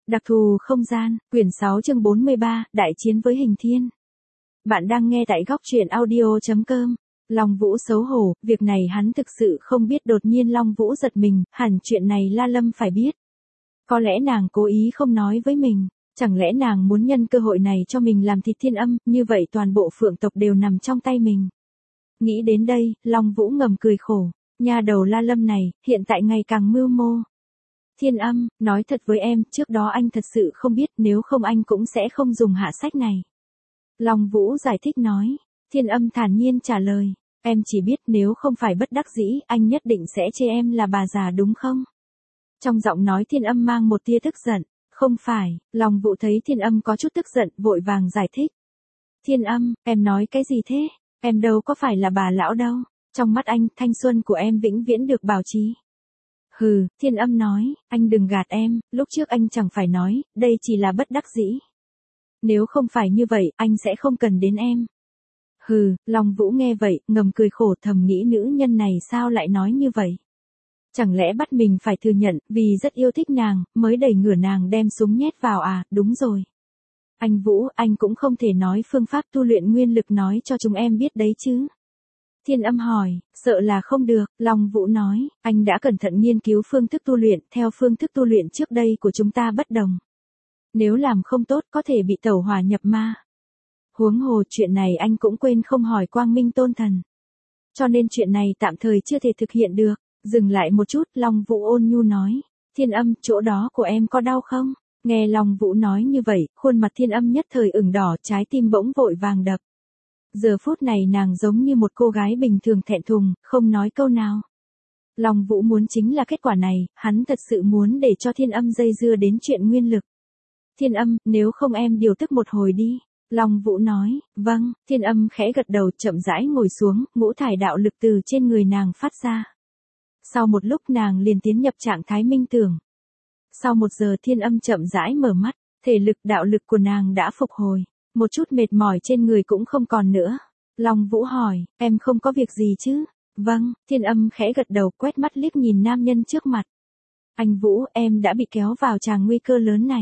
Đặc thù không gian, quyển 6 chương 43, đại chiến với hình thiên. Bạn đang nghe tại góc truyện audio.com. Long Vũ xấu hổ, việc này hắn thực sự không biết, đột nhiên Long Vũ giật mình, hẳn chuyện này La Lâm phải biết. Có lẽ nàng cố ý không nói với mình, chẳng lẽ nàng muốn nhân cơ hội này cho mình làm thịt Thiên Âm, như vậy toàn bộ Phượng tộc đều nằm trong tay mình. Nghĩ đến đây, Long Vũ ngầm cười khổ, nha đầu La Lâm này, hiện tại ngày càng mưu mô. Thiên Âm, nói thật với em, trước đó anh thật sự không biết, nếu không anh cũng sẽ không dùng hạ sách này. Long Vũ giải thích nói. Thiên Âm thản nhiên trả lời, em chỉ biết nếu không phải bất đắc dĩ, anh nhất định sẽ chê em là bà già đúng không? Trong giọng nói Thiên Âm mang một tia tức giận. Không phải, Long Vũ thấy Thiên Âm có chút tức giận, vội vàng giải thích. Thiên Âm, em nói cái gì thế? Em đâu có phải là bà lão đâu. Trong mắt anh, thanh xuân của em vĩnh viễn được bảo trì. Hừ, Thiên Âm nói, anh đừng gạt em, lúc trước anh chẳng phải nói, đây chỉ là bất đắc dĩ. Nếu không phải như vậy, anh sẽ không cần đến em. Hừ, Long Vũ nghe vậy, ngầm cười khổ, thầm nghĩ nữ nhân này sao lại nói như vậy. Chẳng lẽ bắt mình phải thừa nhận, vì rất yêu thích nàng, mới đẩy ngửa nàng đem súng nhét vào à, đúng rồi. Anh Vũ, anh cũng không thể nói phương pháp tu luyện nguyên lực nói cho chúng em biết đấy chứ. Thiên Âm hỏi, sợ là không được, Long Vũ nói, anh đã cẩn thận nghiên cứu phương thức tu luyện, theo phương thức tu luyện trước đây của chúng ta bất đồng. Nếu làm không tốt có thể bị tẩu hỏa nhập ma. Huống hồ chuyện này anh cũng quên không hỏi Quang Minh Tôn Thần. Cho nên chuyện này tạm thời chưa thể thực hiện được. Dừng lại một chút, Long Vũ ôn nhu nói, Thiên Âm, chỗ đó của em có đau không? Nghe Long Vũ nói như vậy, khuôn mặt Thiên Âm nhất thời ửng đỏ, trái tim bỗng vội vàng đập. Giờ phút này nàng giống như một cô gái bình thường thẹn thùng, không nói câu nào. Long Vũ muốn chính là kết quả này, hắn thật sự muốn để cho Thiên Âm dây dưa đến chuyện nguyên lực. Thiên Âm, nếu không em điều tức một hồi đi. Long Vũ nói, vâng, Thiên Âm khẽ gật đầu, chậm rãi ngồi xuống, ngũ thải đạo lực từ trên người nàng phát ra. Sau một lúc nàng liền tiến nhập trạng thái minh tưởng. Sau 1 giờ Thiên Âm chậm rãi mở mắt, thể lực đạo lực của nàng đã phục hồi, một chút mệt mỏi trên người cũng không còn nữa. Long Vũ hỏi, em không có việc gì chứ? Vâng, Thiên Âm khẽ gật đầu, quét mắt liếc nhìn nam nhân trước mặt. Anh Vũ, em đã bị kéo vào tràng nguy cơ lớn này.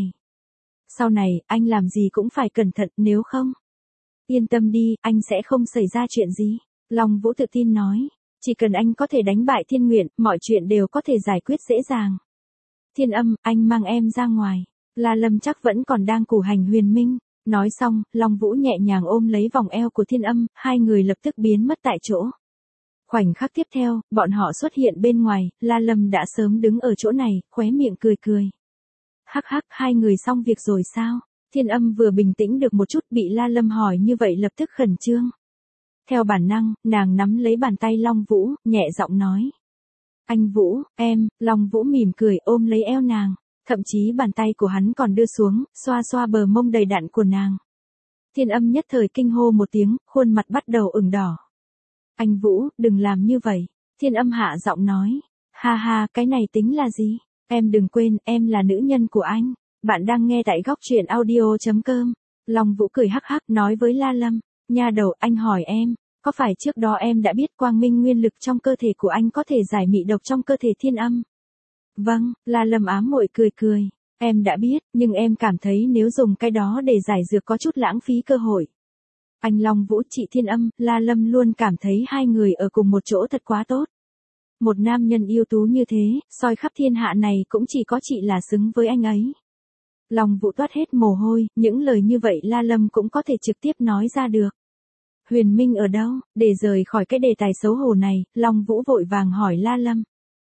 Sau này, anh làm gì cũng phải cẩn thận, nếu không. Yên tâm đi, anh sẽ không xảy ra chuyện gì. Long Vũ tự tin nói. Chỉ cần anh có thể đánh bại Thiên Nguyện, mọi chuyện đều có thể giải quyết dễ dàng. Thiên Âm, anh mang em ra ngoài. La Lâm chắc vẫn còn đang củ hành huyền minh. Nói xong, Long Vũ nhẹ nhàng ôm lấy vòng eo của Thiên Âm, hai người lập tức biến mất tại chỗ. Khoảnh khắc tiếp theo, bọn họ xuất hiện bên ngoài, La Lâm đã sớm đứng ở chỗ này, khóe miệng cười cười. Hắc hắc, hai người xong việc rồi sao? Thiên Âm vừa bình tĩnh được một chút, bị La Lâm hỏi như vậy lập tức khẩn trương. Theo bản năng, nàng nắm lấy bàn tay Long Vũ, nhẹ giọng nói. Anh Vũ, em, Long Vũ mỉm cười ôm lấy eo nàng, thậm chí bàn tay của hắn còn đưa xuống, xoa xoa bờ mông đầy đặn của nàng. Thiên Âm nhất thời kinh hô một tiếng, khuôn mặt bắt đầu ửng đỏ. Anh Vũ, đừng làm như vậy. Thiên Âm hạ giọng nói. Ha ha, cái này tính là gì? Em đừng quên, em là nữ nhân của anh. Bạn đang nghe tại góc truyện audio.com. Long Vũ cười hắc hắc nói với La Lâm. Nha đầu, anh hỏi em, có phải trước đó em đã biết quang minh nguyên lực trong cơ thể của anh có thể giải mị độc trong cơ thể Thiên Âm? Vâng, La Lâm ám muội cười cười. Em đã biết, nhưng em cảm thấy nếu dùng cái đó để giải dược có chút lãng phí cơ hội. Anh Long Vũ, chị Thiên Âm, La Lâm luôn cảm thấy hai người ở cùng một chỗ thật quá tốt. Một nam nhân yêu tú như thế, soi khắp thiên hạ này cũng chỉ có chị là xứng với anh ấy. Long Vũ toát hết mồ hôi, những lời như vậy La Lâm cũng có thể trực tiếp nói ra được. Huyền Minh ở đâu? Để rời khỏi cái đề tài xấu hổ này, Long Vũ vội vàng hỏi La Lâm.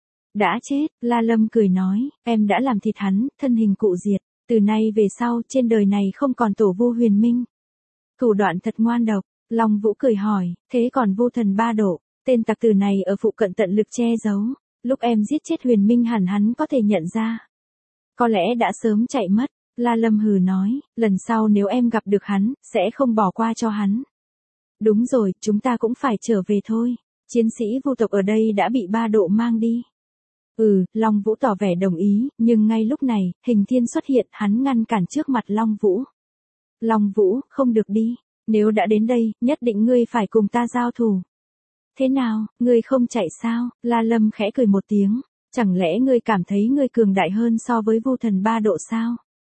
Đã chết, La Lâm cười nói, em đã làm thịt hắn, thân hình cụ diệt. Từ nay về sau, trên đời này không còn tổ vu Huyền Minh. Thủ đoạn thật ngoan độc. Long Vũ cười hỏi, thế còn vô thần ba độ, tên tặc tử này ở phụ cận tận lực che giấu. Lúc em giết chết Huyền Minh hẳn hắn có thể nhận ra. Có lẽ đã sớm chạy mất. La Lâm hừ nói, lần sau nếu em gặp được hắn, sẽ không bỏ qua cho hắn. Đúng rồi, chúng ta cũng phải trở về thôi. Chiến sĩ vu tộc ở đây đã bị ba độ mang đi. Long Vũ tỏ vẻ đồng ý, nhưng ngay lúc này, hình thiên xuất hiện, hắn ngăn cản trước mặt Long Vũ. Long Vũ, không được đi. Nếu đã đến đây, nhất định ngươi phải cùng ta giao thủ. Thế nào, ngươi không chạy sao? La Lâm khẽ cười một tiếng. Chẳng lẽ ngươi cảm thấy ngươi cường đại hơn so với vu thần ba độ sao?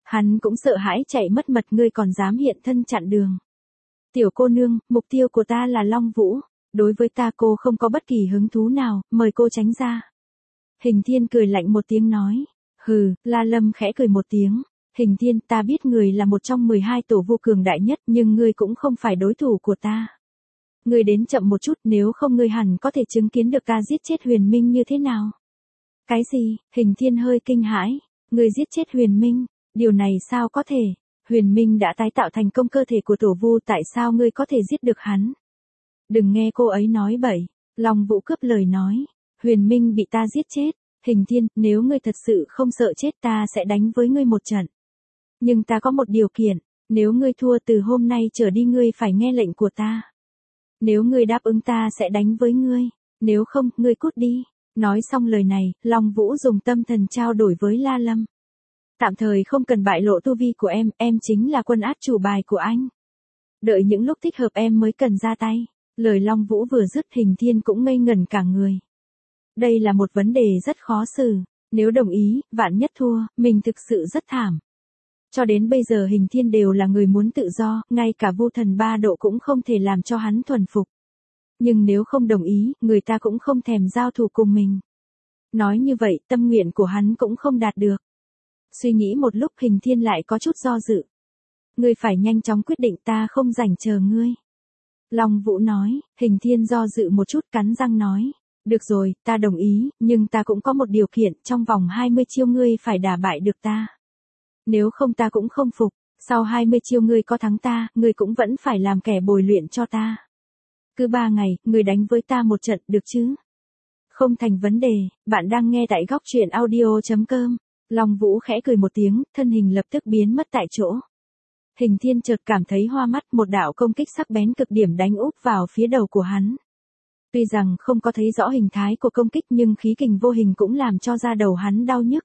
Hắn cũng sợ hãi chạy mất mật, ngươi còn dám hiện thân chặn đường. Tiểu cô nương, mục tiêu của ta là Long Vũ. Đối với ta cô không có bất kỳ hứng thú nào, mời cô tránh ra. Hình Thiên cười lạnh một tiếng nói. Hừ, La Lâm khẽ cười một tiếng. Hình Thiên, ta biết người là một trong 12 tổ vu cường đại nhất, nhưng ngươi cũng không phải đối thủ của ta. Ngươi đến chậm một chút, nếu không ngươi hẳn có thể chứng kiến được ta giết chết Huyền Minh như thế nào. Cái gì? Hình Thiên hơi kinh hãi. Ngươi giết chết Huyền Minh? Điều này sao có thể? Huyền Minh đã tái tạo thành công cơ thể của tổ vu, tại sao ngươi có thể giết được hắn? Đừng nghe cô ấy nói bậy. Long Vũ cướp lời nói. Huyền Minh bị ta giết chết. Hình Thiên, nếu ngươi thật sự không sợ chết ta sẽ đánh với ngươi một trận. Nhưng ta có một điều kiện. Nếu ngươi thua từ hôm nay trở đi ngươi phải nghe lệnh của ta. Nếu ngươi đáp ứng ta sẽ đánh với ngươi. Nếu không, ngươi cút đi. Nói xong lời này, Long Vũ dùng tâm thần trao đổi với La Lâm. Tạm thời không cần bại lộ tu vi của em chính là quân át chủ bài của anh. Đợi những lúc thích hợp em mới cần ra tay. Lời Long Vũ vừa dứt, Hình Thiên cũng ngây ngẩn cả người. Đây là một vấn đề rất khó xử. Nếu đồng ý, vạn nhất thua, mình thực sự rất thảm. Cho đến bây giờ Hình Thiên đều là người muốn tự do, ngay cả Vu Thần 3 độ cũng không thể làm cho hắn thuần phục. Nhưng nếu không đồng ý, người ta cũng không thèm giao thủ cùng mình. Nói như vậy, tâm nguyện của hắn cũng không đạt được. Suy nghĩ một lúc, Hình Thiên lại có chút do dự. Ngươi phải nhanh chóng quyết định, ta không rảnh chờ ngươi. Long Vũ nói. Hình Thiên do dự một chút, cắn răng nói. Được rồi, ta đồng ý, nhưng ta cũng có một điều kiện, trong vòng 20 chiêu ngươi phải đả bại được ta. Nếu không ta cũng không phục, sau 20 chiêu ngươi có thắng ta, ngươi cũng vẫn phải làm kẻ bồi luyện cho ta. Cứ 3 ngày, ngươi đánh với ta một trận, được chứ? Không thành vấn đề, bạn đang nghe tại góc truyện audio.com. Long Vũ khẽ cười một tiếng, thân hình lập tức biến mất tại chỗ. Hình Thiên chợt cảm thấy hoa mắt, một đạo công kích sắc bén cực điểm đánh úp vào phía đầu của hắn. Tuy rằng không có thấy rõ hình thái của công kích nhưng khí kình vô hình cũng làm cho da đầu hắn đau nhức.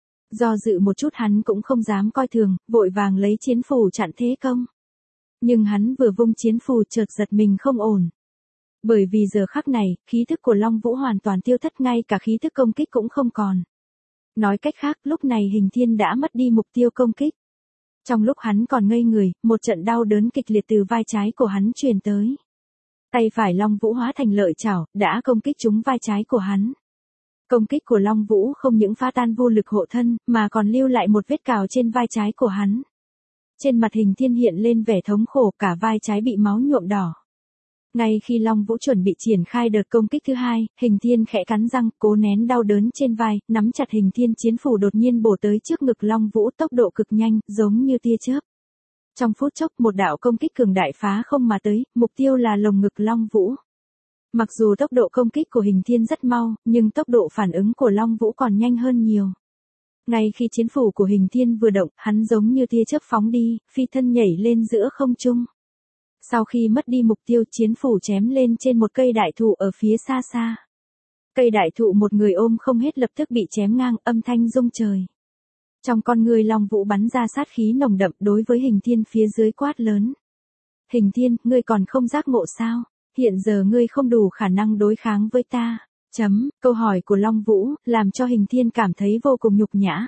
Do dự một chút hắn cũng không dám coi thường, vội vàng lấy chiến phù chặn thế công. Nhưng hắn vừa vung chiến phù chợt giật mình không ổn. Bởi vì giờ khắc này, khí thức của Long Vũ hoàn toàn tiêu thất, ngay cả khí thức công kích cũng không còn. Nói cách khác, lúc này Hình Thiên đã mất đi mục tiêu công kích. Trong lúc hắn còn ngây người, một trận đau đớn kịch liệt từ vai trái của hắn truyền tới. Tay phải Long Vũ hóa thành lợi chảo, đã công kích trúng vai trái của hắn. Công kích của Long Vũ không những phá tan vô lực hộ thân, mà còn lưu lại một vết cào trên vai trái của hắn. Trên mặt Hình Thiên hiện lên vẻ thống khổ, cả vai trái bị máu nhuộm đỏ. Ngay khi Long Vũ chuẩn bị triển khai đợt công kích thứ hai, Hình Thiên khẽ cắn răng, cố nén đau đớn trên vai, nắm chặt Hình Thiên chiến phủ đột nhiên bổ tới trước ngực Long Vũ, tốc độ cực nhanh, giống như tia chớp. Trong phút chốc, một đạo công kích cường đại phá không mà tới, mục tiêu là lồng ngực Long Vũ. Mặc dù tốc độ công kích của Hình Thiên rất mau, nhưng tốc độ phản ứng của Long Vũ còn nhanh hơn nhiều. Ngay khi chiến phủ của Hình Thiên vừa động, hắn giống như tia chớp phóng đi, phi thân nhảy lên giữa không trung. Sau khi mất đi mục tiêu, chiến phủ chém lên trên một cây đại thụ ở phía xa xa. Cây đại thụ một người ôm không hết lập tức bị chém ngang, âm thanh rung trời. Trong con người Long Vũ bắn ra sát khí nồng đậm, đối với Hình Thiên phía dưới quát lớn. Hình Thiên, ngươi còn không giác ngộ sao? Hiện giờ ngươi không đủ khả năng đối kháng với ta. Câu hỏi của Long Vũ, làm cho Hình Thiên cảm thấy vô cùng nhục nhã.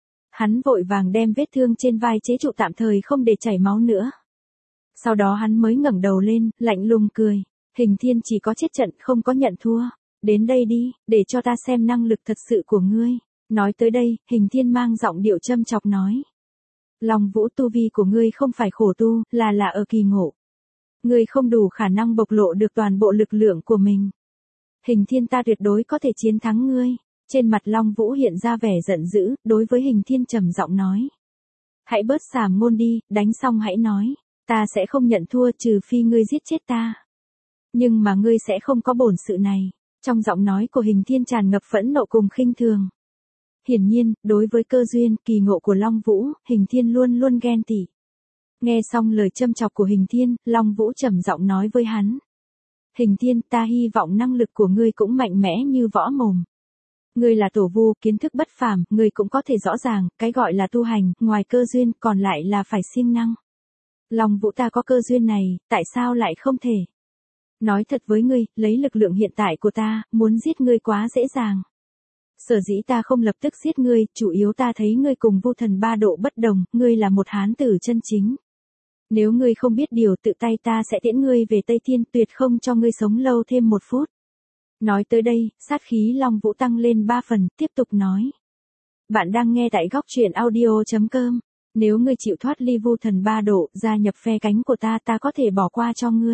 Hắn vội vàng đem vết thương trên vai chế trụ tạm thời không để chảy máu nữa. Sau đó hắn mới ngẩng đầu lên, lạnh lùng cười. Hình Thiên chỉ có chết trận, không có nhận thua. Đến đây đi, để cho ta xem năng lực thật sự của ngươi. Nói tới đây, Hình Thiên mang giọng điệu châm chọc nói. Long Vũ, tu vi của ngươi không phải khổ tu, là ở kỳ ngộ. Ngươi không đủ khả năng bộc lộ được toàn bộ lực lượng của mình. Hình Thiên, ta tuyệt đối có thể chiến thắng ngươi. Trên mặt Long Vũ hiện ra vẻ giận dữ, đối với Hình Thiên trầm giọng nói. Hãy bớt xàm ngôn đi, đánh xong hãy nói. Ta sẽ không nhận thua trừ phi ngươi giết chết ta. Nhưng mà ngươi sẽ không có bổn sự này. Trong giọng nói của Hình Thiên tràn ngập phẫn nộ cùng khinh thường. Hiển nhiên, đối với cơ duyên, kỳ ngộ của Long Vũ, Hình Thiên luôn luôn ghen tị. Nghe xong lời châm chọc của Hình Thiên, Long Vũ trầm giọng nói với hắn. Hình Thiên, ta hy vọng năng lực của ngươi cũng mạnh mẽ như võ mồm. Ngươi là tổ vu, kiến thức bất phàm, ngươi cũng có thể rõ ràng, cái gọi là tu hành, ngoài cơ duyên, còn lại là phải siêng năng. Long Vũ, ta có cơ duyên này, tại sao lại không thể? Nói thật với ngươi, lấy lực lượng hiện tại của ta, muốn giết ngươi quá dễ dàng. Sở dĩ ta không lập tức giết ngươi, chủ yếu ta thấy ngươi cùng Vu Thần 3 độ bất đồng, ngươi là một hán tử chân chính. Nếu ngươi không biết điều, tự tay ta sẽ tiễn ngươi về Tây Thiên, tuyệt không cho ngươi sống lâu thêm 1 phút. Nói tới đây, sát khí Long Vũ tăng lên 3 phần, tiếp tục nói. Bạn đang nghe tại góc truyện audio.com. Nếu ngươi chịu thoát ly Vu Thần 3 độ, gia nhập phe cánh của ta, ta có thể bỏ qua cho ngươi.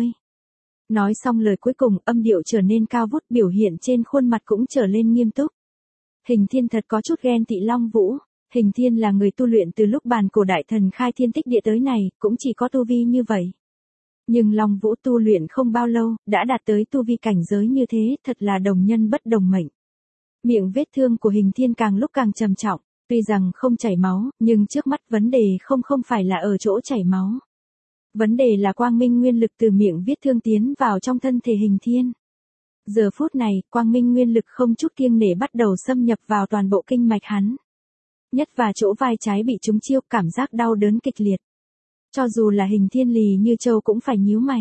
Nói xong lời cuối cùng, âm điệu trở nên cao vút, biểu hiện trên khuôn mặt cũng trở lên nghiêm túc. Hình Thiên thật có chút ghen tị Long Vũ. Hình Thiên là người tu luyện từ lúc bàn cổ đại thần khai thiên tích địa tới này, cũng chỉ có tu vi như vậy. Nhưng Long Vũ tu luyện không bao lâu, đã đạt tới tu vi cảnh giới như thế, thật là đồng nhân bất đồng mệnh. Miệng vết thương của Hình Thiên càng lúc càng trầm trọng, tuy rằng không chảy máu, nhưng trước mắt vấn đề không phải là ở chỗ chảy máu. Vấn đề là quang minh nguyên lực từ miệng vết thương tiến vào trong thân thể Hình Thiên. Giờ phút này, quang minh nguyên lực không chút kiêng nể bắt đầu xâm nhập vào toàn bộ kinh mạch hắn. Nhất và chỗ vai trái bị trúng chiêu, cảm giác đau đớn kịch liệt. Cho dù là Hình Thiên lì như châu cũng phải nhíu mày.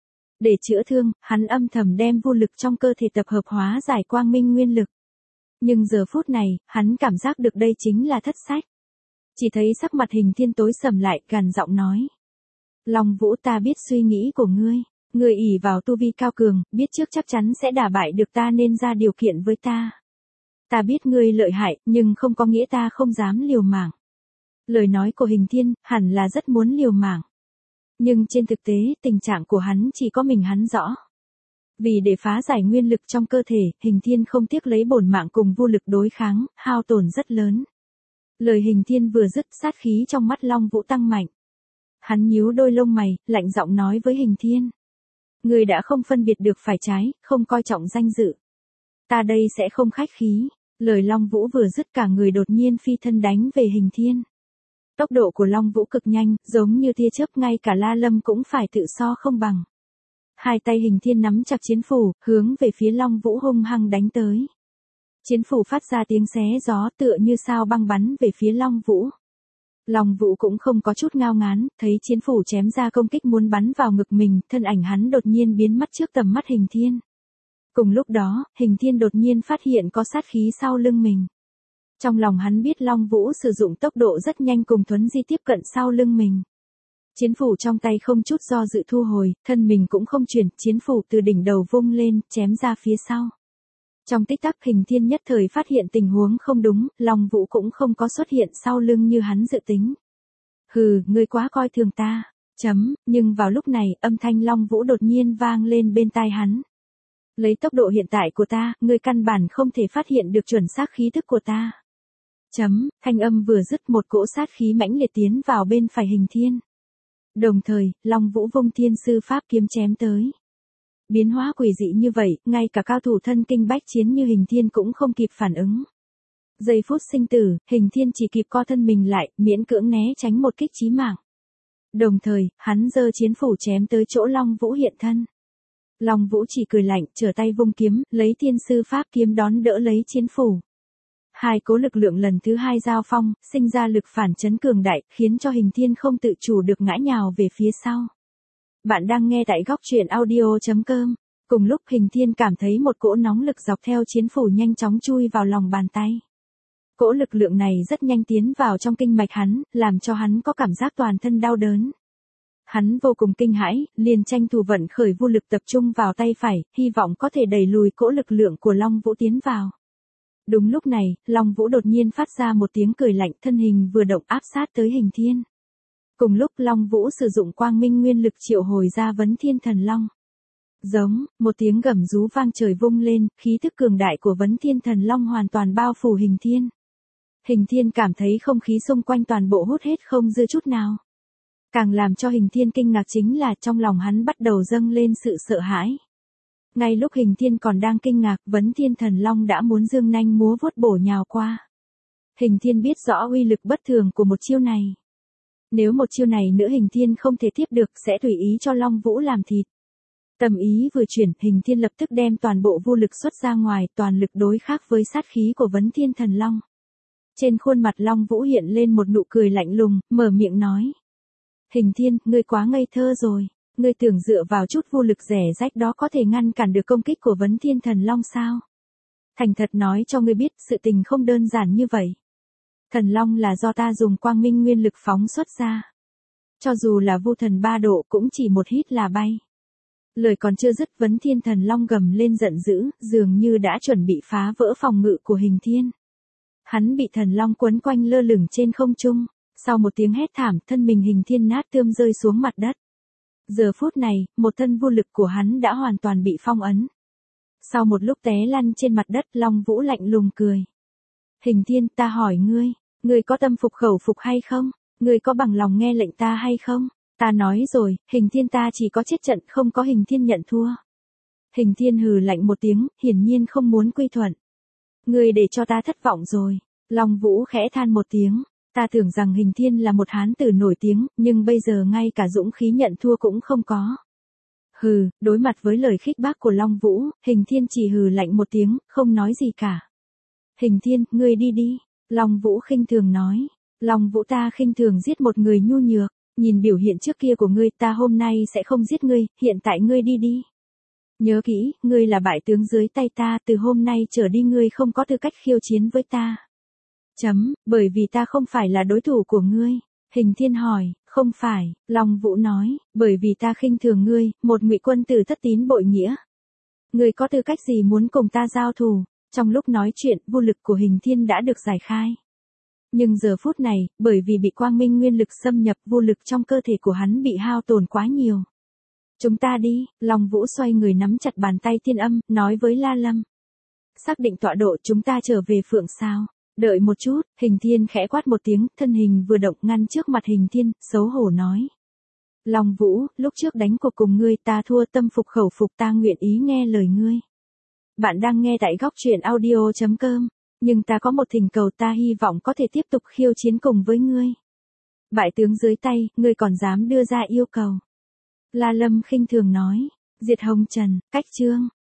Để chữa thương, hắn âm thầm đem vô lực trong cơ thể tập hợp hóa giải quang minh nguyên lực. Nhưng giờ phút này, hắn cảm giác được đây chính là thất sách. Chỉ thấy sắc mặt Hình Thiên tối sầm lại, gằn giọng nói. Long Vũ, ta biết suy nghĩ của ngươi. Ngươi ỷ vào tu vi cao cường, biết trước chắc chắn sẽ đả bại được ta nên ra điều kiện với ta. Ta biết ngươi lợi hại, nhưng không có nghĩa ta không dám liều mạng. Lời nói của Hình Thiên, hẳn là rất muốn liều mạng. Nhưng trên thực tế, tình trạng của hắn chỉ có mình hắn rõ. Vì để phá giải nguyên lực trong cơ thể, Hình Thiên không tiếc lấy bổn mạng cùng vô lực đối kháng, hao tổn rất lớn. Lời Hình Thiên vừa dứt, sát khí trong mắt Long Vũ tăng mạnh. Hắn nhíu đôi lông mày, lạnh giọng nói với Hình Thiên. Ngươi đã không phân biệt được phải trái, không coi trọng danh dự. Ta đây sẽ không khách khí. Lời Long Vũ vừa dứt, cả người đột nhiên phi thân đánh về Hình Thiên. Tốc độ của Long Vũ cực nhanh, giống như tia chớp, ngay cả La Lâm cũng phải tự so không bằng. Hai tay Hình Thiên nắm chặt chiến phủ, hướng về phía Long Vũ hung hăng đánh tới. Chiến phủ phát ra tiếng xé gió, tựa như sao băng bắn về phía Long Vũ. Long Vũ cũng không có chút ngao ngán, thấy chiến phủ chém ra công kích muốn bắn vào ngực mình, thân ảnh hắn đột nhiên biến mất trước tầm mắt Hình Thiên. Cùng lúc đó, Hình Thiên đột nhiên phát hiện có sát khí sau lưng mình. Trong lòng hắn biết Long Vũ sử dụng tốc độ rất nhanh cùng thuấn di tiếp cận sau lưng mình. Chiến phủ trong tay không chút do dự thu hồi, thân mình cũng không chuyển, chiến phủ từ đỉnh đầu vung lên, chém ra phía sau. Trong tích tắc Hình Thiên nhất thời phát hiện tình huống không đúng, Long Vũ cũng không có xuất hiện sau lưng như hắn dự tính. Hừ, ngươi quá coi thường ta. Nhưng vào lúc này, âm thanh Long Vũ đột nhiên vang lên bên tai hắn. Lấy tốc độ hiện tại của ta, ngươi căn bản không thể phát hiện được chuẩn xác khí thức của ta. Thanh âm vừa dứt, một cỗ sát khí mãnh liệt tiến vào bên phải Hình Thiên. Đồng thời, Long Vũ vung Thiên Sư Pháp kiếm chém tới. Biến hóa quỷ dị như vậy, ngay cả cao thủ thân kinh bách chiến như Hình Thiên cũng không kịp phản ứng. Giây phút sinh tử, Hình Thiên chỉ kịp co thân mình lại, miễn cưỡng né tránh một kích chí mạng. Đồng thời, hắn giơ chiến phủ chém tới chỗ Long Vũ hiện thân. Long Vũ chỉ cười lạnh, trở tay vung kiếm, lấy Thiên Sư Pháp kiếm đón đỡ lấy chiến phủ. Hai cố lực lượng lần thứ hai giao phong, sinh ra lực phản chấn cường đại, khiến cho Hình Thiên không tự chủ được ngã nhào về phía sau. Bạn đang nghe tại góc truyện audio.com. Cùng lúc Hình Thiên cảm thấy một cỗ nóng lực dọc theo chiến phủ nhanh chóng chui vào lòng bàn tay. Cỗ lực lượng này rất nhanh tiến vào trong kinh mạch hắn, làm cho hắn có cảm giác toàn thân đau đớn. Hắn vô cùng kinh hãi, liền tranh thủ vận khởi vô lực tập trung vào tay phải, hy vọng có thể đẩy lùi cỗ lực lượng của Long Vũ tiến vào. Đúng lúc này, Long Vũ đột nhiên phát ra một tiếng cười lạnh, thân hình vừa động áp sát tới Hình Thiên. Cùng lúc Long Vũ sử dụng quang minh nguyên lực triệu hồi ra Vấn Thiên Thần Long. Giống, một tiếng gầm rú vang trời vung lên, khí thức cường đại của Vấn Thiên Thần Long hoàn toàn bao phủ Hình Thiên. Hình Thiên cảm thấy không khí xung quanh toàn bộ hút hết không dư chút nào. Càng làm cho Hình Thiên kinh ngạc chính là trong lòng hắn bắt đầu dâng lên sự sợ hãi. Ngay lúc Hình Thiên còn đang kinh ngạc, Vấn Thiên Thần Long đã muốn dương nanh múa vuốt bổ nhào qua. Hình Thiên biết rõ uy lực bất thường của một chiêu này. Nếu một chiêu này nữa Hình Thiên không thể tiếp được, sẽ tùy ý cho Long Vũ làm thịt. Tâm ý vừa chuyển, Hình Thiên lập tức đem toàn bộ vô lực xuất ra ngoài, toàn lực đối kháng với sát khí của Vấn Thiên Thần Long. Trên khuôn mặt Long Vũ hiện lên một nụ cười lạnh lùng, mở miệng nói. Hình Thiên, ngươi quá ngây thơ rồi. Ngươi tưởng dựa vào chút vô lực rẻ rách đó có thể ngăn cản được công kích của Vấn Thiên Thần Long sao? Thành thật nói cho ngươi biết, sự tình không đơn giản như vậy. Thần long là do ta dùng quang minh nguyên lực phóng xuất ra. Cho dù là vu thần 3 độ cũng chỉ một hít là bay. Lời còn chưa dứt, Vấn Thiên Thần Long gầm lên giận dữ, dường như đã chuẩn bị phá vỡ phòng ngự của Hình Thiên. Hắn bị thần long quấn quanh lơ lửng trên không trung, sau một tiếng hét thảm, thân mình Hình Thiên nát tươm rơi xuống mặt đất. Giờ phút này, một thân vô lực của hắn đã hoàn toàn bị phong ấn. Sau một lúc té lăn trên mặt đất, Long Vũ lạnh lùng cười. Hình Thiên, ta hỏi ngươi có tâm phục khẩu phục hay không? Ngươi có bằng lòng nghe lệnh ta hay không? Ta nói rồi, Hình Thiên ta chỉ có chết trận, không có Hình Thiên nhận thua. Hình Thiên hừ lạnh một tiếng, hiển nhiên không muốn quy thuận. Ngươi để cho ta thất vọng rồi. Long Vũ khẽ than một tiếng. Ta tưởng rằng Hình Thiên là một hán tử nổi tiếng, nhưng bây giờ ngay cả dũng khí nhận thua cũng không có. Hừ, đối mặt với lời khích bác của Long Vũ, Hình Thiên chỉ hừ lạnh một tiếng, không nói gì cả. Hình Thiên, ngươi đi đi. Long Vũ khinh thường nói. Long Vũ, ta khinh thường giết một người nhu nhược. Nhìn biểu hiện trước kia của ngươi, ta hôm nay sẽ không giết ngươi, hiện tại ngươi đi đi. Nhớ kỹ, ngươi là bại tướng dưới tay ta, từ hôm nay trở đi ngươi không có tư cách khiêu chiến với ta. Bởi vì ta không phải là đối thủ của ngươi. Hình Thiên hỏi, không phải, Long Vũ nói, bởi vì ta khinh thường ngươi, một ngụy quân tử thất tín bội nghĩa. Ngươi có tư cách gì muốn cùng ta giao thủ? Trong lúc nói chuyện, vô lực của Hình Thiên đã được giải khai. Nhưng giờ phút này, bởi vì bị quang minh nguyên lực xâm nhập, vô lực trong cơ thể của hắn bị hao tổn quá nhiều. Chúng ta đi, Long Vũ xoay người nắm chặt bàn tay Thiên Âm, nói với La Lâm. Xác định tọa độ, chúng ta trở về Phượng Sao. Đợi một chút, Hình Thiên khẽ quát một tiếng, thân hình vừa động ngăn trước mặt Hình Thiên, xấu hổ nói. Long Vũ, lúc trước đánh cuộc cùng ngươi ta thua, tâm phục khẩu phục, ta nguyện ý nghe lời ngươi. Bạn đang nghe tại góc truyện audio.com. Nhưng ta có một thỉnh cầu, ta hy vọng có thể tiếp tục khiêu chiến cùng với ngươi. Bại tướng dưới tay, ngươi còn dám đưa ra yêu cầu. La Lâm khinh thường nói. Diệt Hồng Trần, cách chương.